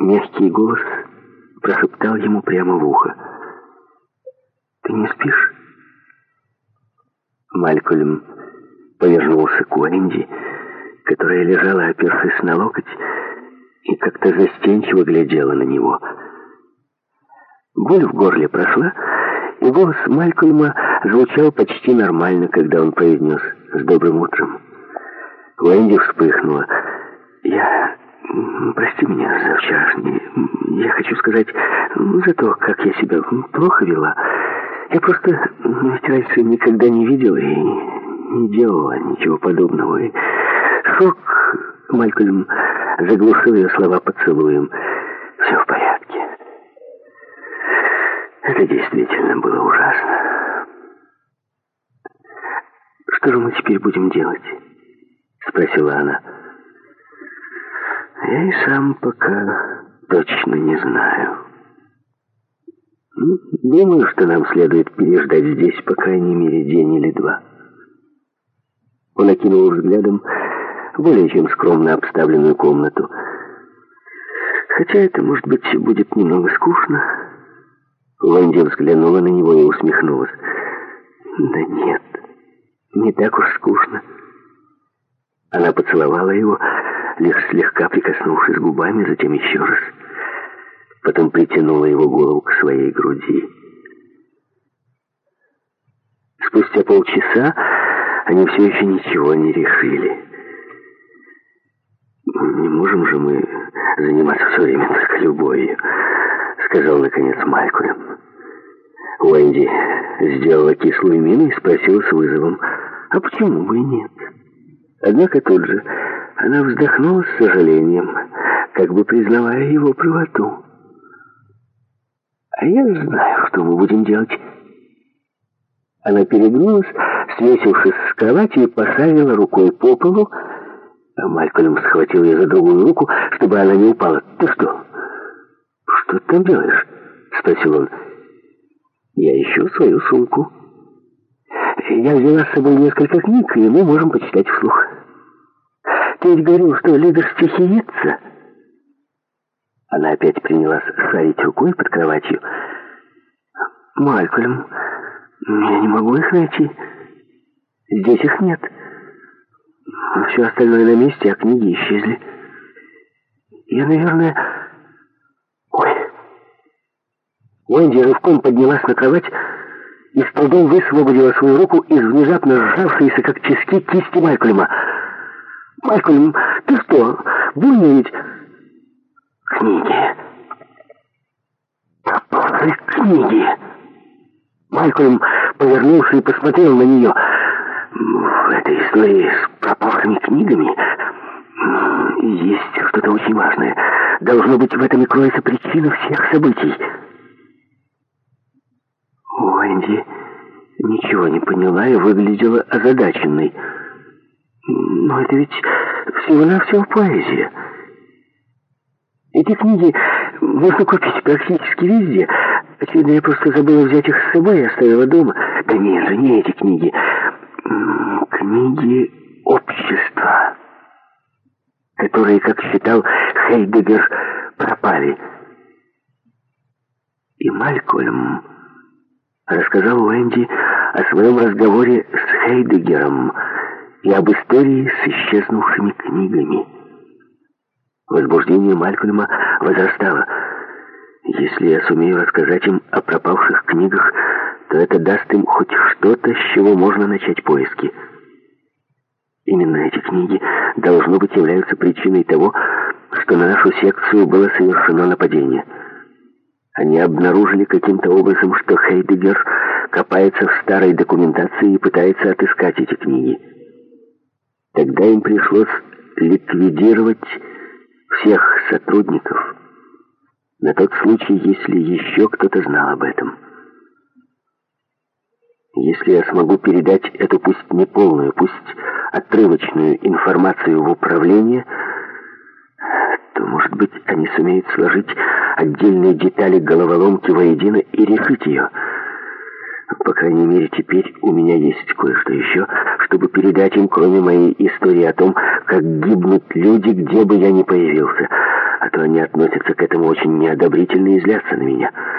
Мягкий голос прошептал ему прямо в ухо: «Ты не спишь?» Малькольм повернулся к Уэнди, которая лежала, опершись на локоть, и как-то застенчиво глядела на него. Боль в горле прошла, и голос Малькольма звучал почти нормально, когда он произнес: «С добрым утром». Уэнди вспыхнула. Прости меня за вчерашнее. Я хочу сказать за то, как я себя плохо вела. Я просто ведь раньше никогда не видела и не делала ничего подобного. И шок...» Малькольм заглушил ее слова поцелуем. «Все в порядке. Это действительно было ужасно. Что же мы теперь будем делать?» Спросила она. «Я и сам пока точно не знаю. Думаю, что нам следует переждать здесь, по крайней мере, день или два». Он окинул взглядом более чем скромно обставленную комнату. «Хотя это, может быть, будет немного скучно». Уэнди взглянула на него и усмехнулась. «Да нет, не так уж скучно». Она поцеловала его, лишь слегка прикоснувшись губами, затем еще раз. Потом притянула его голову к своей груди. Спустя полчаса они все еще ничего не решили. «Не можем же мы заниматься все время только любовью», — сказал наконец Малькольм. Уэнди сделала кислую мину и спросила с вызовом: «А почему бы и нет?» Однако тут же она вздохнула с сожалением, как бы признавая его правоту. «А я знаю, что мы будем делать». Она перегнулась, свесившись с кровати, и пошарила рукой по полу. А Малькольм схватил ее за другую руку, чтобы она не упала. «Ты что? Что ты там делаешь?» — спросил он. «Я ищу свою сумку. Я взяла с собой несколько книг, и мы можем почитать вслух. Ты ведь говорил, что любишь стихииться?» Она опять принялась шарить рукой под кроватью. «Малькольм, я не могу их найти. Здесь их нет. Все остальное на месте, а книги исчезли. Я, наверное...» «Ой!» Уэнди рывком поднялась на кровать и с трудом высвободила свою руку из внезапно сжавшейся, как тиски, кисти Малькольма. «Малькольм, ты что, больно ведь?» «Книги. Пропавшие книги!» Малькольм повернулся и посмотрел на нее. «В этой истории с пропавшими книгами есть что-то очень важное. Должно быть, в этом и кроется причина всех событий». Уэнди ничего не поняла и выглядела озадаченной. «Но это ведь всего-навсего поэзия. Эти книги можно купить практически везде. Очевидно, я просто забыла взять их с собой и оставила дома. Да нет же, не эти книги. Книги общества, которые, как считал Хейдеггер, пропали». И Малькольм рассказал Уэнди о своем разговоре с Хейдеггером и об истории с исчезнувшими книгами. Возбуждение Малькольма возрастало. Если я сумею рассказать им о пропавших книгах, то это даст им хоть что-то, с чего можно начать поиски. Именно эти книги, должно быть, являются причиной того, что на нашу секцию было совершено нападение. Они обнаружили каким-то образом, что Хейдеггер копается в старой документации и пытается отыскать эти книги. Тогда им пришлось ликвидировать всех сотрудников, на тот случай, если еще кто-то знал об этом. Если я смогу передать эту пусть неполную, пусть отрывочную информацию в управление, то, может быть, они сумеют сложить отдельные детали головоломки воедино и решить ее. По крайней мере, теперь у меня есть кое-что еще, чтобы передать им, кроме моей истории о том, как гибнут люди, где бы я ни появился, о что они относятся к этому очень неодобрительно и злятся на меня.